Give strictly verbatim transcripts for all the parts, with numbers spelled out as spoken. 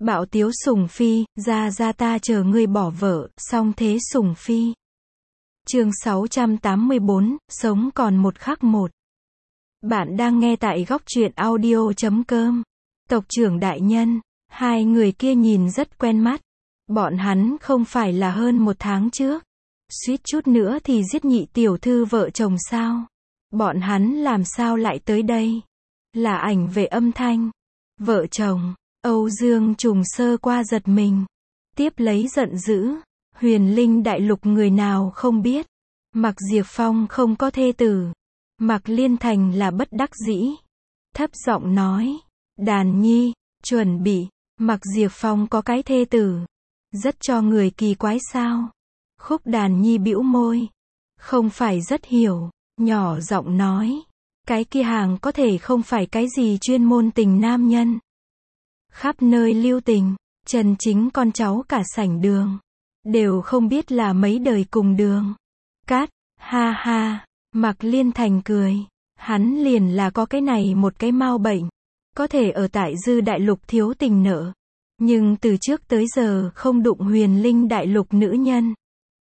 Bạo tiếu Sùng Phi, ra ra ta chờ ngươi bỏ vợ, song thế Sùng Phi. Chương sáu trăm tám mươi bốn, sống còn một khắc một. Bạn đang nghe tại góc truyện audio chấm com. Tộc trưởng đại nhân, hai người kia nhìn rất quen mắt. Bọn hắn không phải là hơn một tháng trước, suýt chút nữa thì giết nhị tiểu thư vợ chồng sao? Bọn hắn làm sao lại tới đây? Là ảnh về âm thanh. Vợ chồng, Âu Dương Trùng sơ qua giật mình. Tiếp lấy giận dữ, huyền linh đại lục người nào không biết. Mạc Diệp Phong không có thê tử. Mạc Liên Thành là bất đắc dĩ. Thấp giọng nói, Đàn Nhi, chuẩn bị, Mạc Diệp Phong có cái thê tử. Rất cho người kỳ quái sao? Khúc Đàn Nhi bĩu môi. Không phải rất hiểu, nhỏ giọng nói. Cái kia hàng có thể không phải cái gì chuyên môn tình nam nhân. Khắp nơi lưu tình, chân chính con cháu cả sảnh đường. Đều không biết là mấy đời cùng đường. Cát, ha ha, Mạc Liên Thành cười. Hắn liền là có cái này một cái mau bệnh. Có thể ở tại dư đại lục thiếu tình nợ. Nhưng từ trước tới giờ không đụng huyền linh đại lục nữ nhân.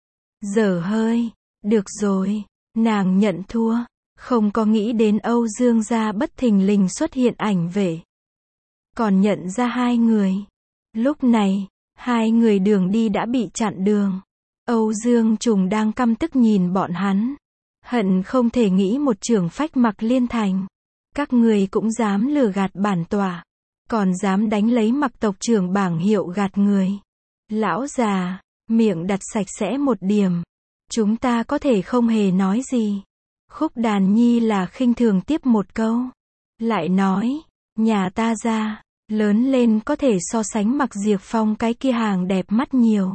Dở hơi, được rồi, nàng nhận thua. Không có nghĩ đến Âu Dương gia bất thình lình xuất hiện ảnh vệ. Còn nhận ra hai người. Lúc này, hai người đường đi đã bị chặn đường. Âu Dương Trùng đang căm tức nhìn bọn hắn. Hận không thể nghĩ một trưởng phách Mạc Liên Thành. Các người cũng dám lừa gạt bản tọa. Còn dám đánh lấy Mạc tộc trưởng bảng hiệu gạt người. Lão già, miệng đặt sạch sẽ một điểm. Chúng ta có thể không hề nói gì. Khúc Đàn Nhi là khinh thường tiếp một câu. Lại nói, nhà ta ra, lớn lên có thể so sánh Mạc Diệp Phong cái kia hàng đẹp mắt nhiều.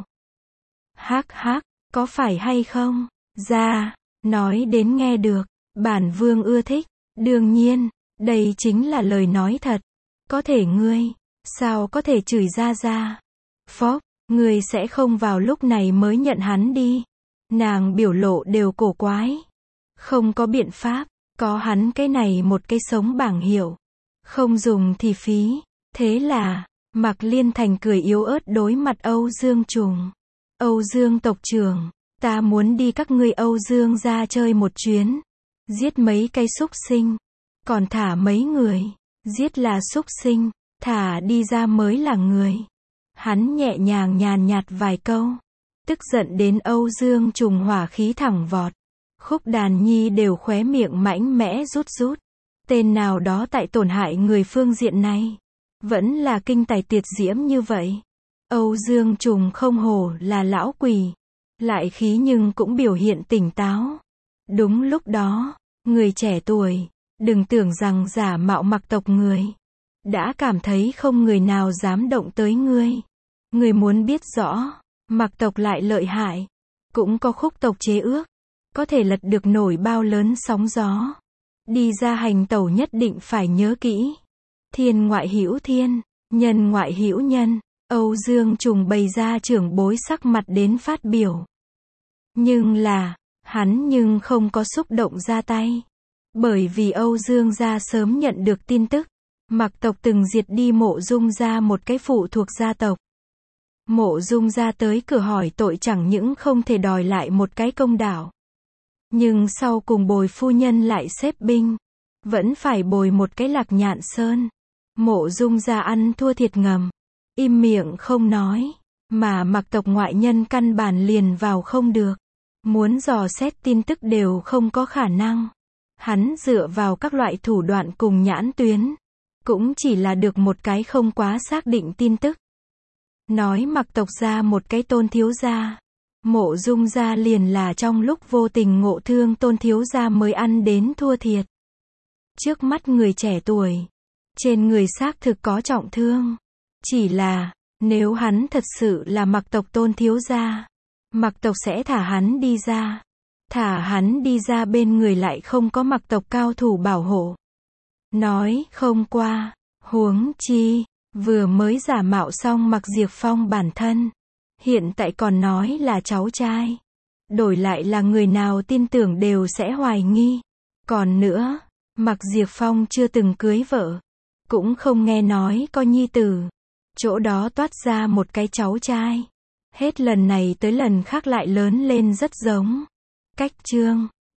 Hắc hắc, có phải hay không? Ra, nói đến nghe được, bản vương ưa thích. Đương nhiên, đây chính là lời nói thật. Có thể ngươi, sao có thể chửi ra ra? Phốc, ngươi sẽ không vào lúc này mới nhận hắn đi. Nàng biểu lộ đều cổ quái. Không có biện pháp, có hắn cái này một cái sống bảng hiệu. Không dùng thì phí. Thế là, Mạc Liên Thành cười yếu ớt đối mặt Âu Dương Trùng. Âu Dương tộc trưởng, ta muốn đi các ngươi Âu Dương ra chơi một chuyến. Giết mấy cây súc sinh. Còn thả mấy người. Giết là súc sinh, thả đi ra mới là người. Hắn nhẹ nhàng nhàn nhạt vài câu. Tức giận đến Âu Dương Trùng hỏa khí thẳng vọt. Khúc Đàn Nhi đều khóe miệng mãnh mẽ rút rút. Tên nào đó tại tổn hại người phương diện này. Vẫn là kinh tài tuyệt diễm như vậy. Âu Dương Trùng không hổ là lão quỷ. Lại khí nhưng cũng biểu hiện tỉnh táo. Đúng lúc đó, người trẻ tuổi, đừng tưởng rằng giả mạo Mạc tộc người. Đã cảm thấy không người nào dám động tới ngươi. Ngươi muốn biết rõ, Mạc tộc lại lợi hại. Cũng có khúc tộc chế ước. Có thể lật được nổi bao lớn sóng gió. Đi ra hành tẩu nhất định phải nhớ kỹ. Thiên ngoại hữu thiên, nhân ngoại hữu nhân. Âu Dương Trùng bày ra trưởng bối sắc mặt đến phát biểu. Nhưng là, hắn nhưng không có xúc động ra tay. Bởi vì Âu Dương gia sớm nhận được tin tức. Mạc tộc từng diệt đi Mộ Dung gia một cái phụ thuộc gia tộc. Mộ Dung gia tới cửa hỏi tội chẳng những không thể đòi lại một cái công đạo. Nhưng sau cùng bồi phu nhân lại xếp binh. Vẫn phải bồi một cái Lạc Nhạn Sơn. Mộ Dung gia ăn thua thiệt ngầm. Im miệng không nói. Mà Mạc tộc ngoại nhân căn bản liền vào không được. Muốn dò xét tin tức đều không có khả năng. Hắn dựa vào các loại thủ đoạn cùng nhãn tuyến. Cũng chỉ là được một cái không quá xác định tin tức. Nói Mạc tộc ra một cái Tôn thiếu gia. Mộ Dung gia liền là trong lúc vô tình ngộ thương Tôn thiếu gia mới ăn đến thua thiệt. Trước mắt người trẻ tuổi. Trên người xác thực có trọng thương. Chỉ là, nếu hắn thật sự là Mạc tộc Tôn thiếu gia. Mạc tộc sẽ thả hắn đi ra. Thả hắn đi ra bên người lại không có Mạc tộc cao thủ bảo hộ. Nói không qua, huống chi, vừa mới giả mạo xong Mạc Diệp Phong bản thân. Hiện tại còn nói là cháu trai. Đổi lại là người nào tin tưởng đều sẽ hoài nghi. Còn nữa, Mạc Diệp Phong chưa từng cưới vợ. Cũng không nghe nói có nhi tử. Chỗ đó toát ra một cái cháu trai. Hết lần này tới lần khác lại lớn lên rất giống. Cách Trương.